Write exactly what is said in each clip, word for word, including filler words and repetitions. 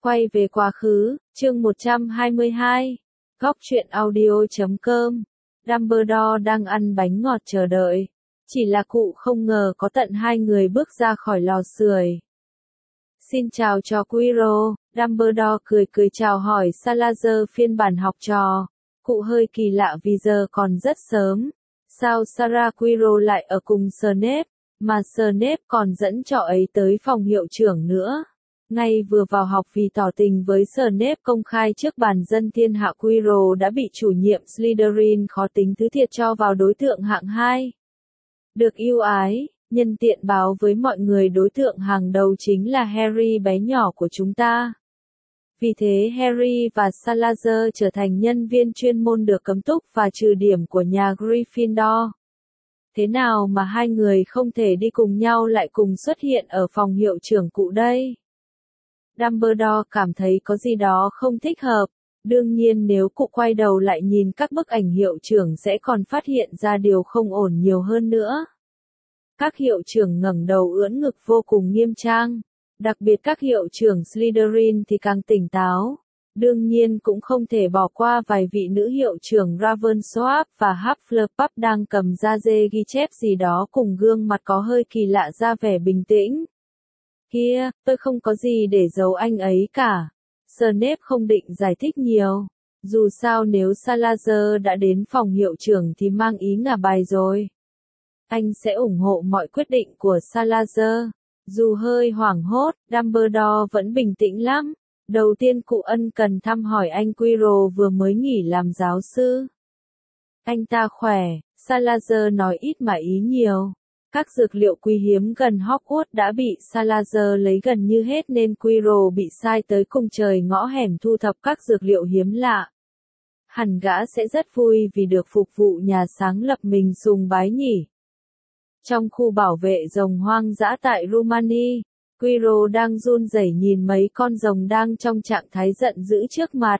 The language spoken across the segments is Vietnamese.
Quay về quá khứ, chương một trăm hai mươi hai. Góc truyện audio chấm com. Dumbledore đang ăn bánh ngọt chờ đợi. Chỉ là cụ không ngờ có tận hai người bước ra khỏi lò sưởi. Xin chào trò Quirrell, Dumbledore cười cười chào hỏi Salazar phiên bản học trò. Cụ hơi kỳ lạ vì giờ còn rất sớm. Sao Sarah Quirrell lại ở cùng Snape, mà Snape còn dẫn trò ấy tới phòng hiệu trưởng nữa. Ngay vừa vào học vì tỏ tình với Snape công khai trước bàn dân thiên hạ, Quirrell đã bị chủ nhiệm Slytherin khó tính thứ thiệt cho vào đối tượng hạng hai. Được ưu ái, nhân tiện báo với mọi người đối tượng hàng đầu chính là Harry bé nhỏ của chúng ta. Vì thế Harry và Salazar trở thành nhân viên chuyên môn được cấm túc và trừ điểm của nhà Gryffindor. Thế nào mà hai người không thể đi cùng nhau lại cùng xuất hiện ở phòng hiệu trưởng cụ đây? Dumbledore cảm thấy có gì đó không thích hợp. Đương nhiên nếu cụ quay đầu lại nhìn các bức ảnh hiệu trưởng sẽ còn phát hiện ra điều không ổn nhiều hơn nữa. Các hiệu trưởng ngẩng đầu ưỡn ngực vô cùng nghiêm trang. Đặc biệt các hiệu trưởng Slytherin thì càng tỉnh táo. Đương nhiên cũng không thể bỏ qua vài vị nữ hiệu trưởng Ravenclaw và Hufflepuff đang cầm da dê ghi chép gì đó cùng gương mặt có hơi kỳ lạ ra vẻ bình tĩnh. Kia, tôi không có gì để giấu anh ấy cả. Snape không định giải thích nhiều. Dù sao nếu Salazar đã đến phòng hiệu trưởng thì mang ý ngả bài rồi. Anh sẽ ủng hộ mọi quyết định của Salazar. Dù hơi hoảng hốt, Dumbledore vẫn bình tĩnh lắm. Đầu tiên cụ ân cần thăm hỏi anh Quirrell vừa mới nghỉ làm giáo sư. Anh ta khỏe, Salazar nói ít mà ý nhiều. Các dược liệu quý hiếm gần Hogwarts đã bị Salazar lấy gần như hết nên Quirrell bị sai tới cùng trời ngõ hẻm thu thập các dược liệu hiếm lạ. Hẳn gã sẽ rất vui vì được phục vụ nhà sáng lập mình sùng bái nhỉ. Trong khu bảo vệ rồng hoang dã tại Romani, Quirrell đang run rẩy nhìn mấy con rồng đang trong trạng thái giận dữ trước mặt.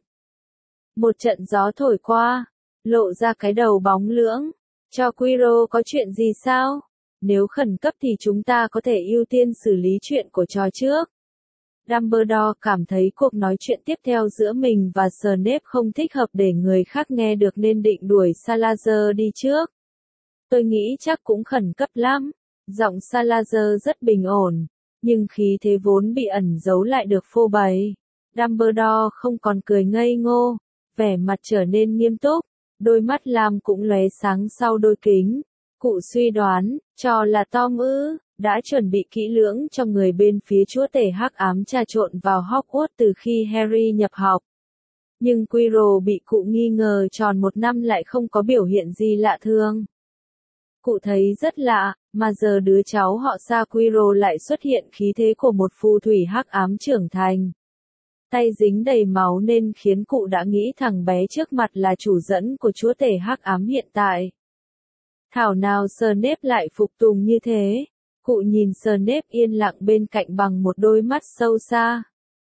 Một trận gió thổi qua, lộ ra cái đầu bóng lưỡng. Cho Quirrell có chuyện gì sao? Nếu khẩn cấp thì chúng ta có thể ưu tiên xử lý chuyện của trò trước. Dumbledore cảm thấy cuộc nói chuyện tiếp theo giữa mình và Snape không thích hợp để người khác nghe được nên định đuổi Salazar đi trước. Tôi nghĩ chắc cũng khẩn cấp lắm. Giọng Salazar rất bình ổn, nhưng khí thế vốn bị ẩn giấu lại được phô bày. Dumbledore không còn cười ngây ngô, vẻ mặt trở nên nghiêm túc, đôi mắt lam cũng lóe sáng sau đôi kính. Cụ suy đoán, cho là Tom ư, đã chuẩn bị kỹ lưỡng cho người bên phía chúa tể hắc ám trà trộn vào Hogwarts từ khi Harry nhập học. Nhưng Quirrell bị cụ nghi ngờ tròn một năm lại không có biểu hiện gì lạ thường. Cụ thấy rất lạ, mà giờ đứa cháu họ Sa Quirrell lại xuất hiện khí thế của một phù thủy hắc ám trưởng thành. Tay dính đầy máu nên khiến cụ đã nghĩ thằng bé trước mặt là chủ dẫn của chúa tể hắc ám hiện tại. Thảo nào Snape lại phục tùng như thế. Cụ nhìn Snape yên lặng bên cạnh bằng một đôi mắt sâu xa.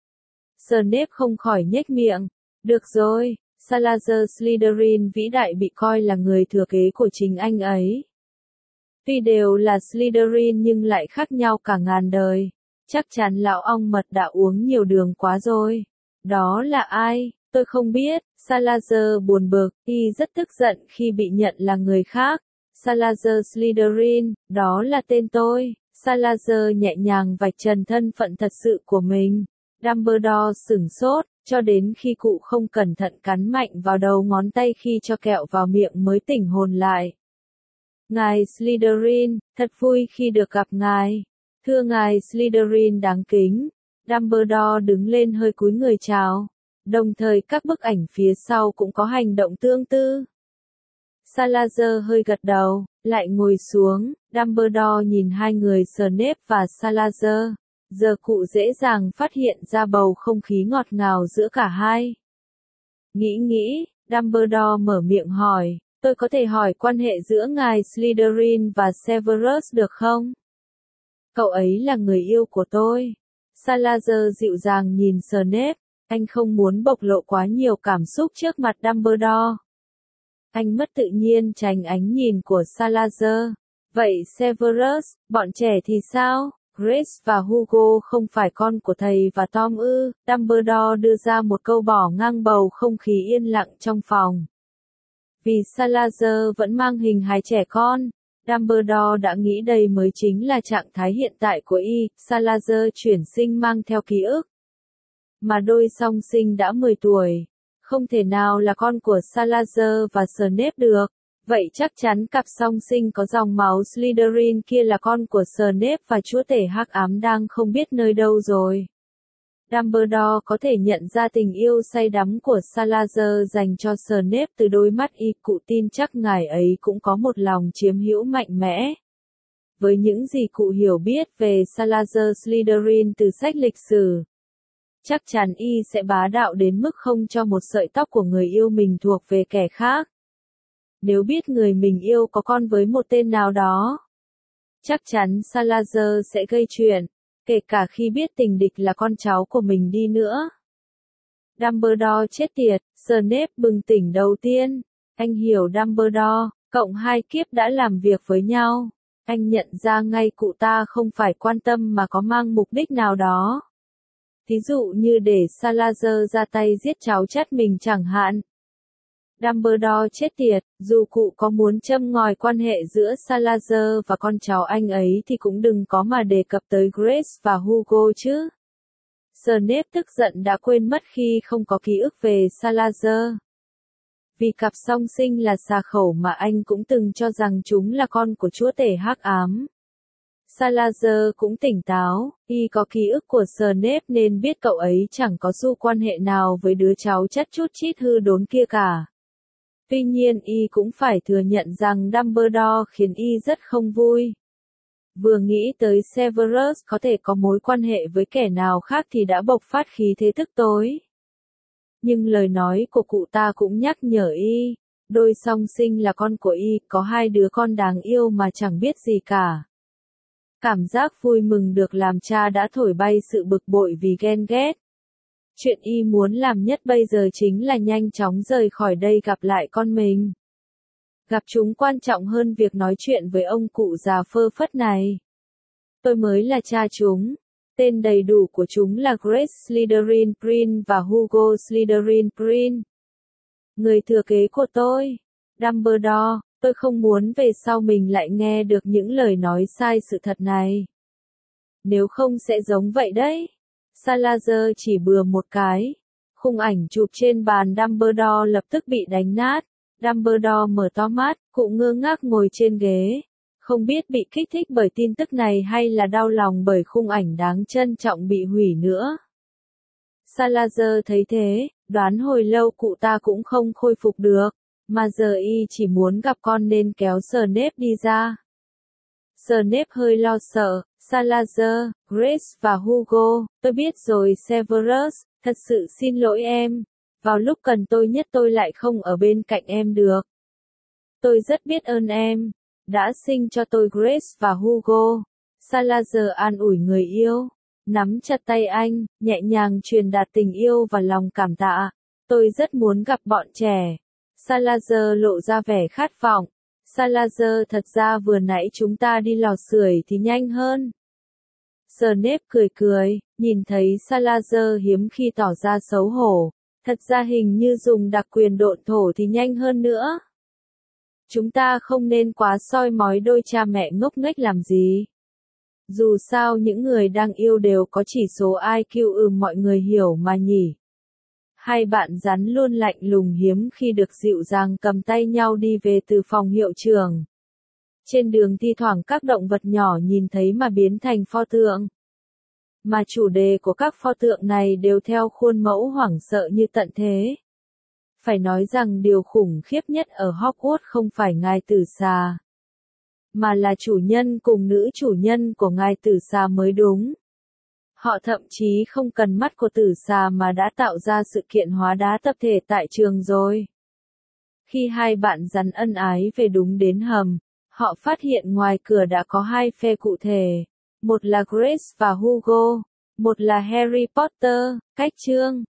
Snape không khỏi nhếch miệng. Được rồi, Salazar Slytherin vĩ đại bị coi là người thừa kế của chính anh ấy. Tuy đều là Slytherin nhưng lại khác nhau cả ngàn đời. Chắc chắn lão ong mật đã uống nhiều đường quá rồi. Đó là ai? Tôi không biết. Salazar buồn bực, y rất tức giận khi bị nhận là người khác. Salazar Slytherin, đó là tên tôi. Salazar nhẹ nhàng vạch trần thân phận thật sự của mình. Dumbledore sửng sốt, cho đến khi cụ không cẩn thận cắn mạnh vào đầu ngón tay khi cho kẹo vào miệng mới tỉnh hồn lại. Ngài Slytherin, thật vui khi được gặp ngài. Thưa ngài Slytherin đáng kính. Dumbledore đứng lên hơi cúi người chào. Đồng thời các bức ảnh phía sau cũng có hành động tương tự. Salazar hơi gật đầu, lại ngồi xuống. Dumbledore nhìn hai người Snape và Salazar. Giờ cụ dễ dàng phát hiện ra bầu không khí ngọt ngào giữa cả hai. Nghĩ nghĩ, Dumbledore mở miệng hỏi, tôi có thể hỏi quan hệ giữa ngài Slytherin và Severus được không? Cậu ấy là người yêu của tôi. Salazar dịu dàng nhìn Snape, anh không muốn bộc lộ quá nhiều cảm xúc trước mặt Dumbledore. Anh mất tự nhiên tránh ánh nhìn của Salazar. Vậy Severus, bọn trẻ thì sao? Grace và Hugo không phải con của thầy và Tom ư? Dumbledore đưa ra một câu bỏ ngang bầu không khí yên lặng trong phòng. Vì Salazar vẫn mang hình hài trẻ con, Dumbledore đã nghĩ đây mới chính là trạng thái hiện tại của y. Salazar chuyển sinh mang theo ký ức. Mà đôi song sinh đã mười tuổi, không thể nào là con của Salazar và Snape được. Vậy chắc chắn cặp song sinh có dòng máu Slytherin kia là con của Snape và chúa tể hắc ám đang không biết nơi đâu rồi. Dumbledore có thể nhận ra tình yêu say đắm của Salazar dành cho Snape từ đôi mắt y, cụ tin chắc ngài ấy cũng có một lòng chiếm hữu mạnh mẽ. Với những gì cụ hiểu biết về Salazar Slytherin từ sách lịch sử, chắc chắn y sẽ bá đạo đến mức không cho một sợi tóc của người yêu mình thuộc về kẻ khác. Nếu biết người mình yêu có con với một tên nào đó, chắc chắn Salazar sẽ gây chuyện, kể cả khi biết tình địch là con cháu của mình đi nữa. Dumbledore chết tiệt, Snape bừng tỉnh đầu tiên. Anh hiểu Dumbledore, cộng hai kiếp đã làm việc với nhau. Anh nhận ra ngay cụ ta không phải quan tâm mà có mang mục đích nào đó. Thí dụ như để Salazar ra tay giết cháu chắt mình chẳng hạn. Dumbledore chết tiệt, dù cụ có muốn châm ngòi quan hệ giữa Salazar và con cháu anh ấy thì cũng đừng có mà đề cập tới Grace và Hugo chứ. Snape tức giận đã quên mất khi không có ký ức về Salazar. Vì cặp song sinh là xà khẩu mà anh cũng từng cho rằng chúng là con của chúa tể hắc ám. Salazar cũng tỉnh táo, y có ký ức của Snape nên biết cậu ấy chẳng có xu quan hệ nào với đứa cháu chất chút chít hư đốn kia cả. Tuy nhiên y cũng phải thừa nhận rằng Dumbledore khiến y rất không vui. Vừa nghĩ tới Severus có thể có mối quan hệ với kẻ nào khác thì đã bộc phát khí thế tức tối. Nhưng lời nói của cụ ta cũng nhắc nhở y, đôi song sinh là con của y, có hai đứa con đáng yêu mà chẳng biết gì cả. Cảm giác vui mừng được làm cha đã thổi bay sự bực bội vì ghen ghét. Chuyện y muốn làm nhất bây giờ chính là nhanh chóng rời khỏi đây gặp lại con mình. Gặp chúng quan trọng hơn việc nói chuyện với ông cụ già phơ phất này. Tôi mới là cha chúng. Tên đầy đủ của chúng là Grace Slytherin Prince và Hugo Slytherin Prince. Người thừa kế của tôi. Dumbledore, tôi không muốn về sau mình lại nghe được những lời nói sai sự thật này. Nếu không sẽ giống vậy đấy. Salazar chỉ bừa một cái. Khung ảnh chụp trên bàn Dumbledore lập tức bị đánh nát. Dumbledore mở to mắt, cụ ngơ ngác ngồi trên ghế. Không biết bị kích thích bởi tin tức này hay là đau lòng bởi khung ảnh đáng trân trọng bị hủy nữa. Salazar thấy thế, đoán hồi lâu cụ ta cũng không khôi phục được, mà giờ y chỉ muốn gặp con nên kéo Snape đi ra. Snape hơi lo sợ, Salazar, Grace và Hugo, tôi biết rồi Severus, thật sự xin lỗi em, vào lúc cần tôi nhất tôi lại không ở bên cạnh em được. Tôi rất biết ơn em, đã sinh cho tôi Grace và Hugo. Salazar an ủi người yêu, nắm chặt tay anh, nhẹ nhàng truyền đạt tình yêu và lòng cảm tạ. Tôi rất muốn gặp bọn trẻ. Salazar lộ ra vẻ khát vọng. Salazar, thật ra vừa nãy chúng ta đi lò sưởi thì nhanh hơn. Snape cười cười, nhìn thấy Salazar hiếm khi tỏ ra xấu hổ. Thật ra hình như dùng đặc quyền độn thổ thì nhanh hơn nữa. Chúng ta không nên quá soi mói đôi cha mẹ ngốc nghếch làm gì. Dù sao những người đang yêu đều có chỉ số I Q ừ mọi người hiểu mà nhỉ. Hai bạn rắn luôn lạnh lùng hiếm khi được dịu dàng cầm tay nhau đi về từ phòng hiệu trưởng. Trên đường thi thoảng các động vật nhỏ nhìn thấy mà biến thành pho tượng. Mà chủ đề của các pho tượng này đều theo khuôn mẫu hoảng sợ như tận thế. Phải nói rằng điều khủng khiếp nhất ở Hogwarts không phải ngài tử xà, mà là chủ nhân cùng nữ chủ nhân của ngài tử xà mới đúng. Họ thậm chí không cần mắt của tử xà mà đã tạo ra sự kiện hóa đá tập thể tại trường rồi. Khi hai bạn rắn ân ái về đúng đến hầm, họ phát hiện ngoài cửa đã có hai phe cụ thể. Một là Grace và Hugo, một là Harry Potter. Cách chương